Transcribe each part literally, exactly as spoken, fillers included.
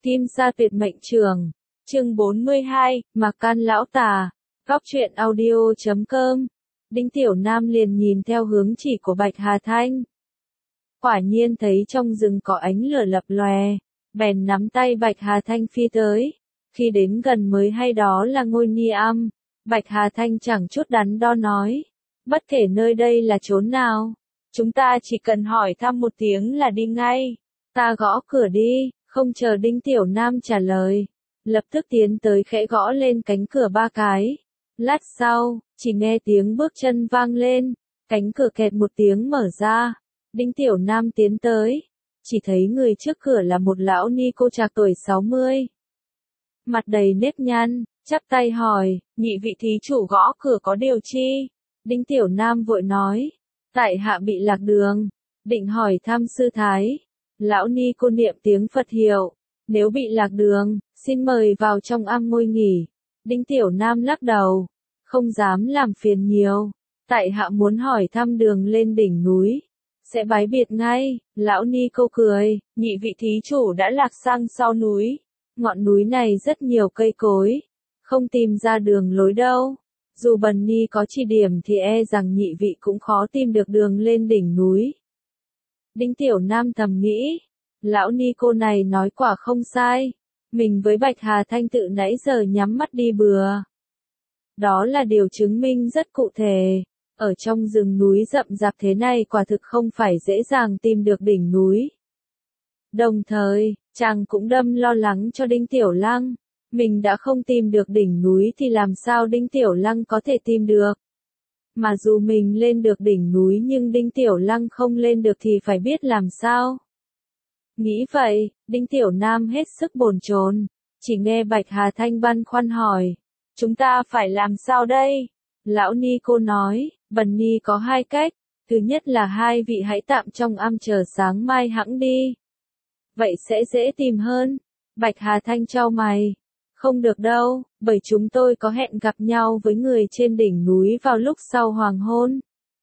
Kim Sa Tuyệt Mệnh Trường, chương bốn mươi hai, Mạc Can Lão Tà, Góc truyện audio chấm com. Đinh Tiểu Nam liền nhìn theo hướng chỉ của Bạch Hà Thanh. Quả nhiên thấy trong rừng có ánh lửa lập lòe, bèn nắm tay Bạch Hà Thanh phi tới. Khi đến gần mới hay đó là ngôi Ni Am, Bạch Hà Thanh chẳng chút đắn đo nói, bất kể nơi đây là chốn nào, chúng ta chỉ cần hỏi thăm một tiếng là đi ngay. Ta gõ cửa đi, không chờ Đinh Tiểu Nam trả lời, lập tức tiến tới khẽ gõ lên cánh cửa ba cái. Lát sau, chỉ nghe tiếng bước chân vang lên, cánh cửa kẹt một tiếng mở ra. Đinh Tiểu Nam tiến tới, chỉ thấy người trước cửa là một lão ni cô trạc tuổi sáu mươi. Mặt đầy nếp nhăn, chắp tay hỏi, nhị vị thí chủ gõ cửa có điều chi? Đinh Tiểu Nam vội nói, tại hạ bị lạc đường, định hỏi thăm sư thái. Lão ni cô niệm tiếng Phật hiệu, nếu bị lạc đường, xin mời vào trong am ngồi nghỉ. Đinh Tiểu Nam lắc đầu, không dám làm phiền nhiều, tại hạ muốn hỏi thăm đường lên đỉnh núi, sẽ bái biệt ngay. Lão ni cô cười, nhị vị thí chủ đã lạc sang sau núi, ngọn núi này rất nhiều cây cối, không tìm ra đường lối đâu. Dù bần ni có chỉ điểm thì e rằng nhị vị cũng khó tìm được đường lên đỉnh núi. Đinh Tiểu Nam thầm nghĩ, lão ni cô này nói quả không sai, mình với Bạch Hà Thanh tự nãy giờ nhắm mắt đi bừa. Đó là điều chứng minh rất cụ thể, ở trong rừng núi rậm rạp thế này quả thực không phải dễ dàng tìm được đỉnh núi. Đồng thời, chàng cũng đâm lo lắng cho Đinh Tiểu Lăng, mình đã không tìm được đỉnh núi thì làm sao Đinh Tiểu Lăng có thể tìm được. Mà dù mình lên được đỉnh núi nhưng Đinh Tiểu Lăng không lên được thì phải biết làm sao. Nghĩ vậy, Đinh Tiểu Nam hết sức bồn chồn, chỉ nghe Bạch Hà Thanh băn khoăn hỏi, chúng ta phải làm sao đây? Lão ni cô nói, bần ni có hai cách, thứ nhất là hai vị hãy tạm trong am chờ sáng mai hẵng đi. Vậy sẽ dễ tìm hơn. Bạch Hà Thanh chau mày, không được đâu, bởi chúng tôi có hẹn gặp nhau với người trên đỉnh núi vào lúc sau hoàng hôn.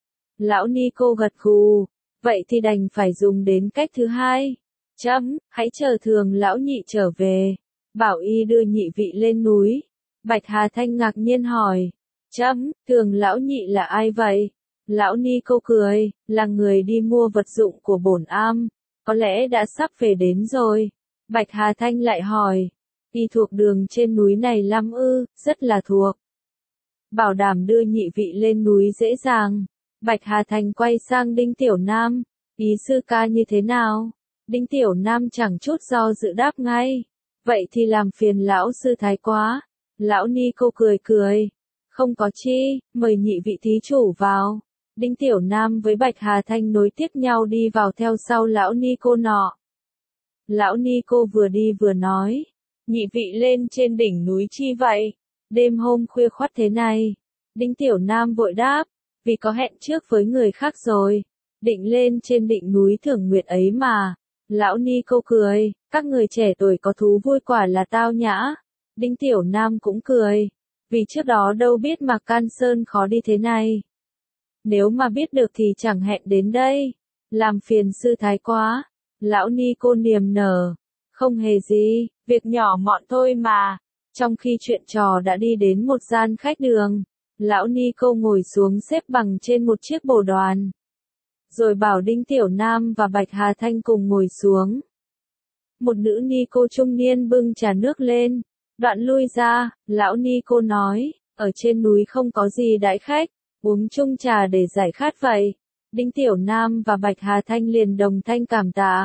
Lão ni cô gật gù, vậy thì đành phải dùng đến cách thứ hai. Chấm, hãy chờ Thường lão nhị trở về, bảo y đưa nhị vị lên núi. Bạch Hà Thanh ngạc nhiên hỏi, chấm, Thường lão nhị là ai vậy? Lão ni cô cười, là người đi mua vật dụng của bổn am, có lẽ đã sắp về đến rồi. Bạch Hà Thanh lại hỏi, y thuộc đường trên núi này lắm ư? Rất là thuộc. Bảo đảm đưa nhị vị lên núi dễ dàng. Bạch Hà Thanh quay sang Đinh Tiểu Nam, ý sư ca như thế nào? Đinh Tiểu Nam chẳng chút do dự đáp ngay, vậy thì làm phiền lão sư thái quá. Lão ni cô cười cười, không có chi, mời nhị vị thí chủ vào. Đinh Tiểu Nam với Bạch Hà Thanh nối tiếp nhau đi vào theo sau lão ni cô nọ. Lão ni cô vừa đi vừa nói, nhị vị lên trên đỉnh núi chi vậy? Đêm hôm khuya khoắt thế này. Đinh Tiểu Nam vội đáp, vì có hẹn trước với người khác rồi, định lên trên đỉnh núi Thưởng Nguyệt ấy mà. Lão ni cô cười, các người trẻ tuổi có thú vui quả là tao nhã. Đinh Tiểu Nam cũng cười, vì trước đó đâu biết Mạc Can Sơn khó đi thế này. Nếu mà biết được thì chẳng hẹn đến đây, làm phiền sư thái quá. Lão ni cô niềm nở, không hề gì, việc nhỏ mọn thôi mà. Trong khi chuyện trò đã đi đến một gian khách đường, lão ni cô ngồi xuống xếp bằng trên một chiếc bồ đoàn, rồi bảo Đinh Tiểu Nam và Bạch Hà Thanh cùng ngồi xuống. Một nữ ni cô trung niên bưng trà nước lên, đoạn lui ra. Lão ni cô nói, ở trên núi không có gì đãi khách, uống chung trà để giải khát vậy. Đinh Tiểu Nam và Bạch Hà Thanh liền đồng thanh cảm tạ.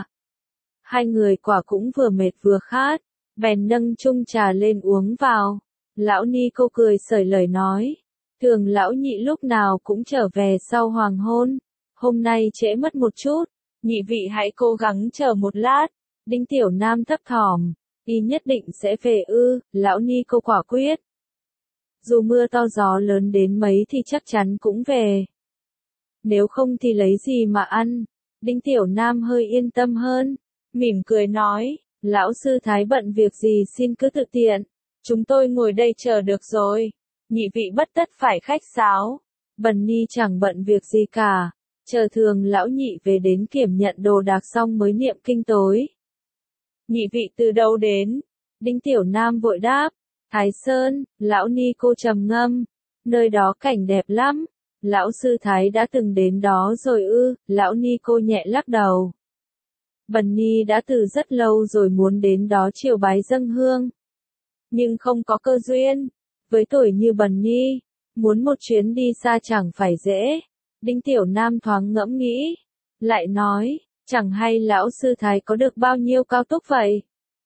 Hai người quả cũng vừa mệt vừa khát, bèn nâng chung trà lên uống vào. Lão ni cô cười sởi lời nói, Thường lão nhị lúc nào cũng trở về sau hoàng hôn, hôm nay trễ mất một chút, nhị vị hãy cố gắng chờ một lát. Đinh Tiểu Nam thấp thỏm, y nhất định sẽ về ư? Lão ni cô quả quyết, dù mưa to gió lớn đến mấy thì chắc chắn cũng về. Nếu không thì lấy gì mà ăn? Đinh Tiểu Nam hơi yên tâm hơn, mỉm cười nói, lão sư thái bận việc gì xin cứ tự tiện, chúng tôi ngồi đây chờ được rồi, nhị vị bất tất phải khách sáo. Bần ni chẳng bận việc gì cả, chờ Thường lão nhị về đến kiểm nhận đồ đạc xong mới niệm kinh tối. Nhị vị từ đâu đến? Đinh Tiểu Nam vội đáp. Thái Sơn, lão ni cô trầm ngâm. Nơi đó cảnh đẹp lắm. Lão sư Thái đã từng đến đó rồi ư? Lão ni cô nhẹ lắc đầu. Bần ni đã từ rất lâu rồi muốn đến đó triều bái dâng hương. Nhưng không có cơ duyên. Với tuổi như bần ni, muốn một chuyến đi xa chẳng phải dễ. Đinh Tiểu Nam thoáng ngẫm nghĩ. Lại nói, chẳng hay lão sư Thái có được bao nhiêu cao túc vậy?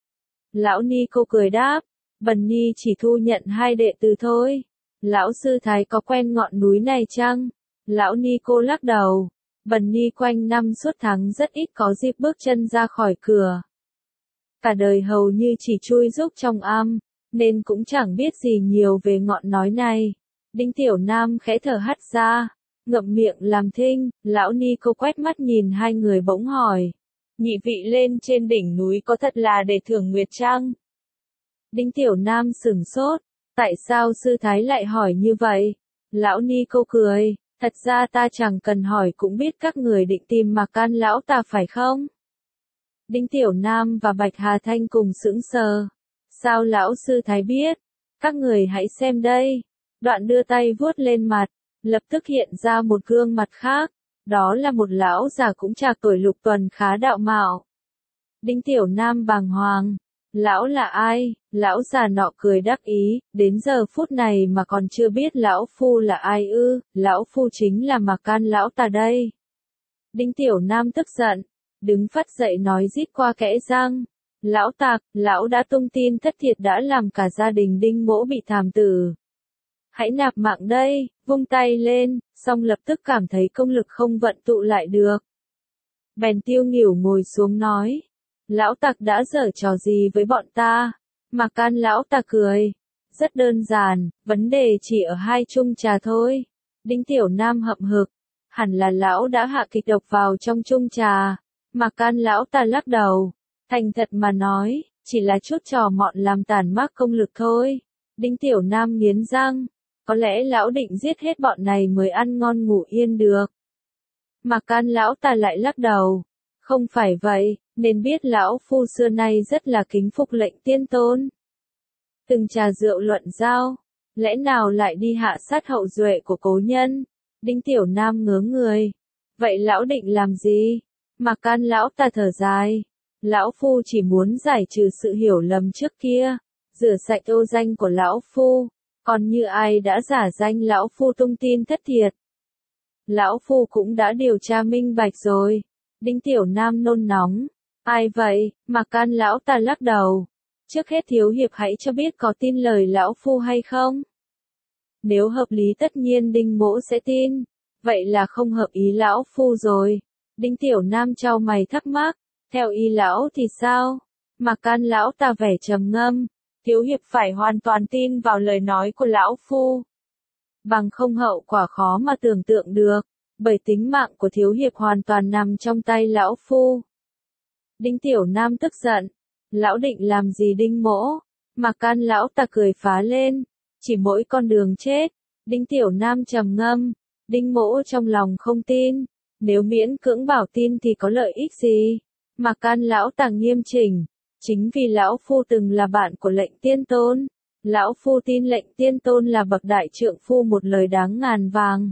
Lão ni cô cười đáp. Bần ni chỉ thu nhận hai đệ tử thôi. Lão sư Thái có quen ngọn núi này chăng? Lão ni cô lắc đầu. Bần ni quanh năm suốt tháng rất ít có dịp bước chân ra khỏi cửa. Cả đời hầu như chỉ chui rúc trong am, nên cũng chẳng biết gì nhiều về ngọn nói này. Đinh Tiểu Nam khẽ thở hắt ra, ngậm miệng làm thinh. Lão ni cô quét mắt nhìn hai người bỗng hỏi. Nhị vị lên trên đỉnh núi có thật là để thưởng nguyệt chăng? Đinh Tiểu Nam sửng sốt. Tại sao sư Thái lại hỏi như vậy? Lão ni cô cười. Thật ra ta chẳng cần hỏi cũng biết các người định tìm Mạc Can lão ta phải không? Đinh Tiểu Nam và Bạch Hà Thanh cùng sững sờ. Sao lão sư Thái biết? Các người hãy xem đây. Đoạn đưa tay vuốt lên mặt, lập tức hiện ra một gương mặt khác. Đó là một lão già cũng trạc tuổi Lục Tuần khá đạo mạo. Đinh Tiểu Nam bàng hoàng. Lão là ai? Lão già nọ cười đắc ý, đến giờ phút này mà còn chưa biết lão phu là ai ư? Lão phu chính là Mạc Can lão ta đây. Đinh Tiểu Nam tức giận, đứng phắt dậy nói rít qua kẽ răng. Lão tạc, lão đã tung tin thất thiệt đã làm cả gia đình Đinh Mỗ bị thảm tử. Hãy nạp mạng đây, vung tay lên, xong lập tức cảm thấy công lực không vận tụ lại được. Bèn Tiêu Nghỉu ngồi xuống nói. Lão tặc đã giở trò gì với bọn ta? Mạc Can lão ta cười. Rất đơn giản, vấn đề chỉ ở hai chung trà thôi. Đinh Tiểu Nam hậm hực. Hẳn là lão đã hạ kịch độc vào trong chung trà. Mạc Can lão ta lắc đầu. Thành thật mà nói, chỉ là chút trò mọn làm tàn mát công lực thôi. Đinh Tiểu Nam nghiến răng. Có lẽ lão định giết hết bọn này mới ăn ngon ngủ yên được. Mạc Can lão ta lại lắc đầu. Không phải vậy, nên biết lão phu xưa nay rất là kính phục lệnh tiên tôn. Từng trà rượu luận giao, lẽ nào lại đi hạ sát hậu duệ của cố nhân? Đinh Tiểu Nam ngớ người. Vậy lão định làm gì? Mạc Can lão ta thở dài. Lão phu chỉ muốn giải trừ sự hiểu lầm trước kia, rửa sạch ô danh của lão phu, còn như ai đã giả danh lão phu tung tin thất thiệt. Lão phu cũng đã điều tra minh bạch rồi. Đinh Tiểu Nam nôn nóng. Ai vậy? Mạc Can lão ta lắc đầu. Trước hết thiếu hiệp hãy cho biết có tin lời lão phu hay không? Nếu hợp lý tất nhiên Đinh Mỗ sẽ tin. Vậy là không hợp ý lão phu rồi. Đinh Tiểu Nam chau mày thắc mắc. Theo ý lão thì sao? Mạc Can lão ta vẻ trầm ngâm. Thiếu hiệp phải hoàn toàn tin vào lời nói của lão phu. Bằng không hậu quả khó mà tưởng tượng được. Bởi tính mạng của thiếu hiệp hoàn toàn nằm trong tay lão phu. Đinh Tiểu Nam tức giận. Lão định làm gì Đinh Mỗ? Mạc Can lão ta cười phá lên. Chỉ mỗi con đường chết. Đinh Tiểu Nam trầm ngâm. Đinh Mỗ trong lòng không tin. Nếu miễn cưỡng bảo tin thì có lợi ích gì? Mạc Can lão ta nghiêm chỉnh. Chính vì lão phu từng là bạn của lệnh tiên tôn. Lão phu tin lệnh tiên tôn là bậc đại trượng phu một lời đáng ngàn vàng.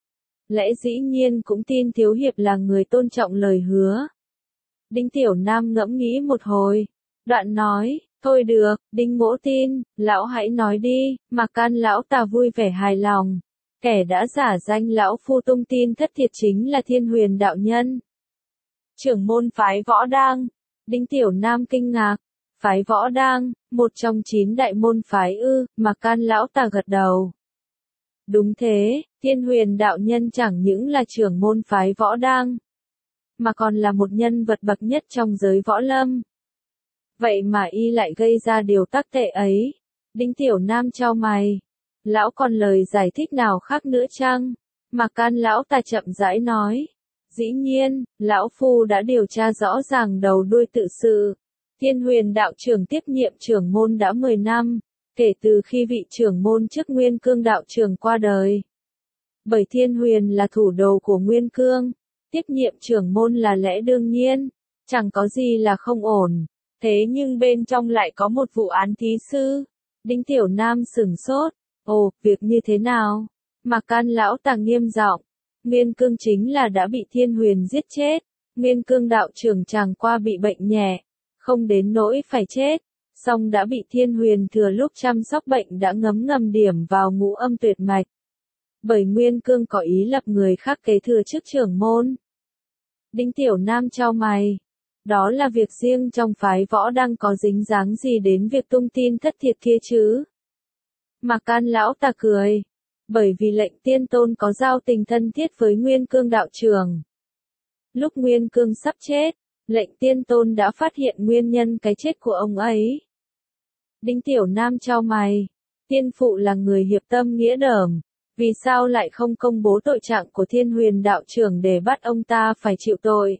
Lẽ dĩ nhiên cũng tin thiếu hiệp là người tôn trọng lời hứa. Đinh Tiểu Nam ngẫm nghĩ một hồi. Đoạn nói, thôi được, Đinh Mỗ tin, lão hãy nói đi. Mạc Can lão ta vui vẻ hài lòng. Kẻ đã giả danh lão phu tung tin thất thiệt chính là Thiên Huyền đạo nhân. Trưởng môn phái Võ Đang. Đinh Tiểu Nam kinh ngạc. Phái Võ Đang, một trong chín đại môn phái ư? Mạc Can lão ta gật đầu. Đúng thế, Thiên Huyền đạo nhân chẳng những là trưởng môn phái Võ Đang, mà còn là một nhân vật bậc nhất trong giới võ lâm. Vậy mà y lại gây ra điều tác tệ ấy. Đinh Tiểu Nam chau mày. Lão còn lời giải thích nào khác nữa chăng? Mạc Can lão ta chậm rãi nói. Dĩ nhiên, lão phu đã điều tra rõ ràng đầu đuôi tự sự. Thiên Huyền đạo trưởng tiếp nhiệm trưởng môn đã mười năm, kể từ khi vị trưởng môn trước Nguyên Cương đạo trưởng qua đời. Bởi Thiên Huyền là thủ đồ của Nguyên Cương, tiếp nhiệm trưởng môn là lẽ đương nhiên, chẳng có gì là không ổn. Thế nhưng bên trong lại có một vụ án thí sư. Đinh Tiểu Nam sửng sốt. Ồ, việc như thế nào? Mạc Can lão tà nghiêm giọng. Nguyên Cương chính là đã bị Thiên Huyền giết chết. Nguyên Cương đạo trưởng chàng qua bị bệnh nhẹ, không đến nỗi phải chết, song đã bị Thiên Huyền thừa lúc chăm sóc bệnh đã ngấm ngầm điểm vào ngũ âm tuyệt mạch. Bởi Nguyên Cương có ý lập người khác kế thừa chức trưởng môn. Đinh Tiểu Nam chau mày. Đó là việc riêng trong phái võ đang có dính dáng gì đến việc tung tin thất thiệt kia chứ? Mạc Can lão ta cười. Bởi vì lệnh tiên tôn có giao tình thân thiết với Nguyên Cương đạo trưởng. Lúc Nguyên Cương sắp chết, lệnh tiên tôn đã phát hiện nguyên nhân cái chết của ông ấy. Đinh Tiểu Nam chau mày. Tiên phụ là người hiệp tâm nghĩa đởm. Vì sao lại không công bố tội trạng của Thiên Huyền đạo trưởng để bắt ông ta phải chịu tội?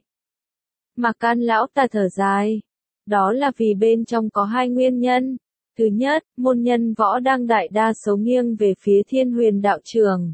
Mạc Can lão ta thở dài. Đó là vì bên trong có hai nguyên nhân. Thứ nhất, môn nhân võ đang đại đa số nghiêng về phía Thiên Huyền đạo trưởng.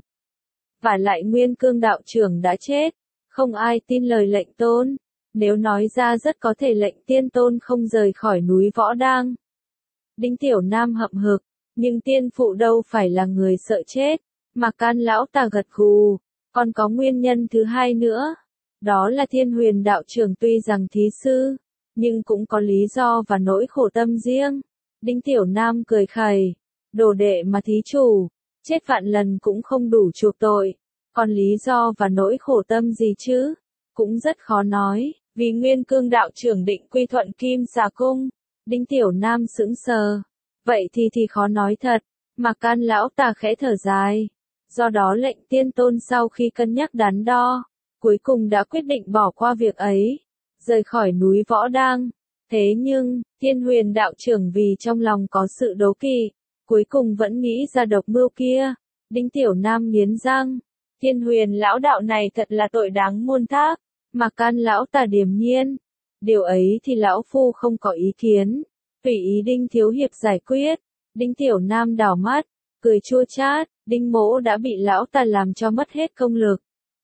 Và lại Nguyên Cương đạo trưởng đã chết. Không ai tin lời lệnh tôn. Nếu nói ra rất có thể lệnh tiên tôn không rời khỏi núi võ đang. Đinh Tiểu Nam hậm hực. Nhưng tiên phụ đâu phải là người sợ chết. Mạc Can lão ta gật gù. Còn có nguyên nhân thứ hai nữa. Đó là Thiên Huyền đạo trưởng tuy rằng thí sư, nhưng cũng có lý do và nỗi khổ tâm riêng. Đinh Tiểu Nam cười khẩy. Đồ đệ mà thí chủ, chết vạn lần cũng không đủ chuộc tội. Còn lý do và nỗi khổ tâm gì chứ? Cũng rất khó nói, vì Nguyên Cương đạo trưởng định quy thuận Kim Xà Cung. Đinh Tiểu Nam sững sờ. Vậy thì thì khó nói thật. Mạc Can lão ta khẽ thở dài. Do đó lệnh tiên tôn sau khi cân nhắc đắn đo, cuối cùng đã quyết định bỏ qua việc ấy, rời khỏi núi võ đang. Thế nhưng, Thiên Huyền đạo trưởng vì trong lòng có sự đố kỵ, cuối cùng vẫn nghĩ ra độc mưu kia. Đinh Tiểu Nam nghiến răng. Thiên Huyền lão đạo này thật là tội đáng muôn thác. Mạc Can lão ta điềm nhiên. Điều ấy thì lão phu không có ý kiến. Tùy ý Đinh thiếu hiệp giải quyết. Đinh Tiểu Nam đảo mắt, cười chua chát. Đinh mỗ đã bị lão ta làm cho mất hết công lực.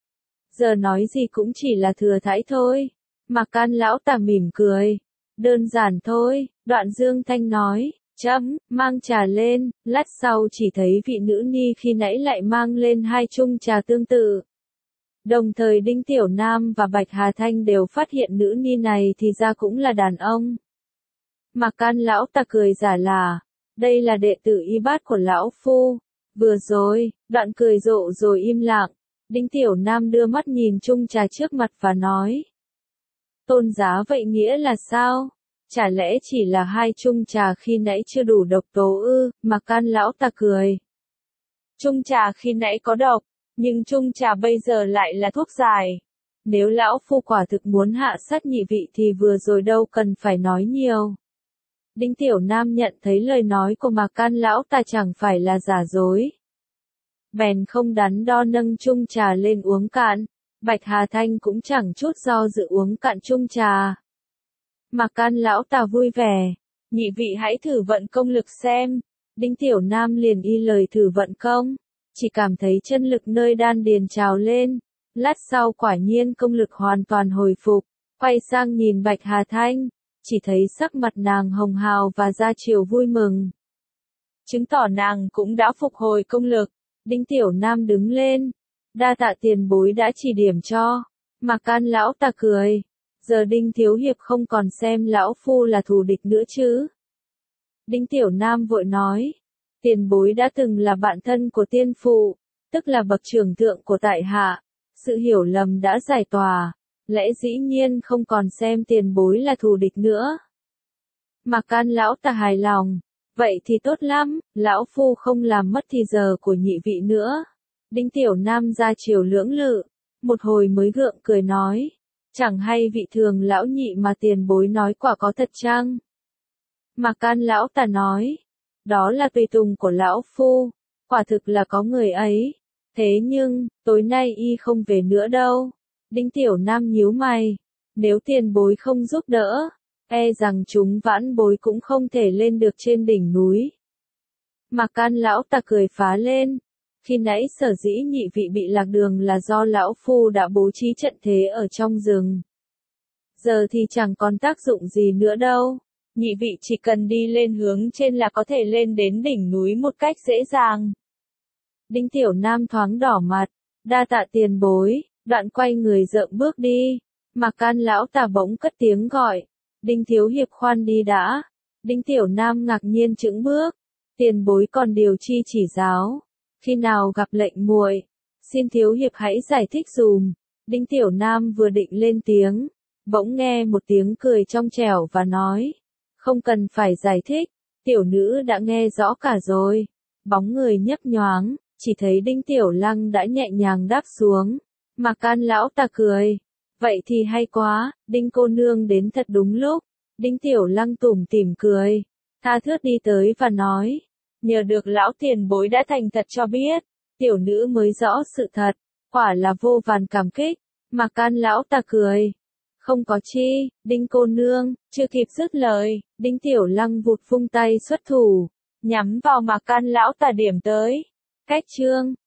Giờ nói gì cũng chỉ là thừa thãi thôi. Mạc Can lão ta mỉm cười. Đơn giản thôi, Đoạn Dương Thanh nói. Chấm, mang trà lên. Lát sau chỉ thấy vị nữ ni khi nãy lại mang lên hai chung trà tương tự. Đồng thời Đinh Tiểu Nam và Bạch Hà Thanh đều phát hiện nữ ni này thì ra cũng là đàn ông. Mạc Can lão ta cười giả là. Đây là đệ tử y bát của lão phu. Vừa rồi, Đoạn cười rộ rồi im lặng. Đinh Tiểu Nam đưa mắt nhìn chung trà trước mặt và nói. Tôn giá vậy nghĩa là sao? Chả lẽ chỉ là hai chung trà khi nãy chưa đủ độc tố ư? Mạc Can lão ta cười. Chung trà khi nãy có độc, nhưng chung trà bây giờ lại là thuốc giải. Nếu lão phu quả thực muốn hạ sát nhị vị thì vừa rồi đâu cần phải nói nhiều. Đinh Tiểu Nam nhận thấy lời nói của Mạc Can lão ta chẳng phải là giả dối. Bèn không đắn đo nâng chung trà lên uống cạn. Bạch Hà Thanh cũng chẳng chút do dự uống cạn chung trà. Mạc Can lão ta vui vẻ. Nhị vị hãy thử vận công lực xem. Đinh Tiểu Nam liền y lời thử vận công. Chỉ cảm thấy chân lực nơi đan điền trào lên. Lát sau quả nhiên công lực hoàn toàn hồi phục. Quay sang nhìn Bạch Hà Thanh. Chỉ thấy sắc mặt nàng hồng hào và ra chiều vui mừng. Chứng tỏ nàng cũng đã phục hồi công lực. Đinh Tiểu Nam đứng lên. Đa tạ tiền bối đã chỉ điểm cho. Mạc Can lão ta cười. Giờ Đinh thiếu hiệp không còn xem lão phu là thù địch nữa chứ? Đinh Tiểu Nam vội nói. Tiền bối đã từng là bạn thân của tiên phụ, tức là bậc trưởng thượng của tại hạ. Sự hiểu lầm đã giải tỏa. Lẽ dĩ nhiên không còn xem tiền bối là thù địch nữa. Mạc Can lão ta hài lòng. Vậy thì tốt lắm, lão phu không làm mất thì giờ của nhị vị nữa. Đinh Tiểu Nam ra chiều lưỡng lự, một hồi mới gượng cười nói. Chẳng hay vị thường lão nhị mà tiền bối nói quả có thật chăng? Mạc Can lão ta nói. Đó là tùy tùng của lão phu, quả thực là có người ấy. Thế nhưng, tối nay y không về nữa đâu. Đinh Tiểu Nam nhíu mày. Nếu tiền bối không giúp đỡ, e rằng chúng vãn bối cũng không thể lên được trên đỉnh núi. Mạc Can lão ta cười phá lên. Khi nãy sở dĩ nhị vị bị lạc đường là do lão phu đã bố trí trận thế ở trong rừng. Giờ thì chẳng còn tác dụng gì nữa đâu. nhị vị chỉ cần đi lên hướng trên là có thể lên đến đỉnh núi một cách dễ dàng. Đinh Tiểu Nam thoáng đỏ mặt, đa tạ tiền bối, đoạn quay người dợm bước đi. Mạc Can lão tà bỗng cất tiếng gọi, Đinh thiếu hiệp khoan đi đã. Đinh Tiểu Nam ngạc nhiên chững bước, tiền bối còn điều chi chỉ giáo, khi nào gặp lệnh muội, xin thiếu hiệp hãy giải thích dùm. Đinh Tiểu Nam vừa định lên tiếng, bỗng nghe một tiếng cười trong trẻo và nói, không cần phải giải thích, tiểu nữ đã nghe rõ cả rồi. Bóng người nhấp nhoáng, chỉ thấy Đinh Tiểu Lăng đã nhẹ nhàng đáp xuống. Mạc Can lão ta cười, vậy thì hay quá, Đinh cô nương đến thật đúng lúc. Đinh Tiểu Lăng tủm tỉm cười, tha thướt đi tới và nói, nhờ được lão tiền bối đã thành thật cho biết, tiểu nữ mới rõ sự thật, quả là vô vàn cảm kích. Mạc Can lão ta cười, không có chi, Đinh cô nương. Chưa kịp dứt lời, Đinh Tiểu Lăng vụt vung tay xuất thủ, nhắm vào Mạc Can lão ta điểm tới. Cách chương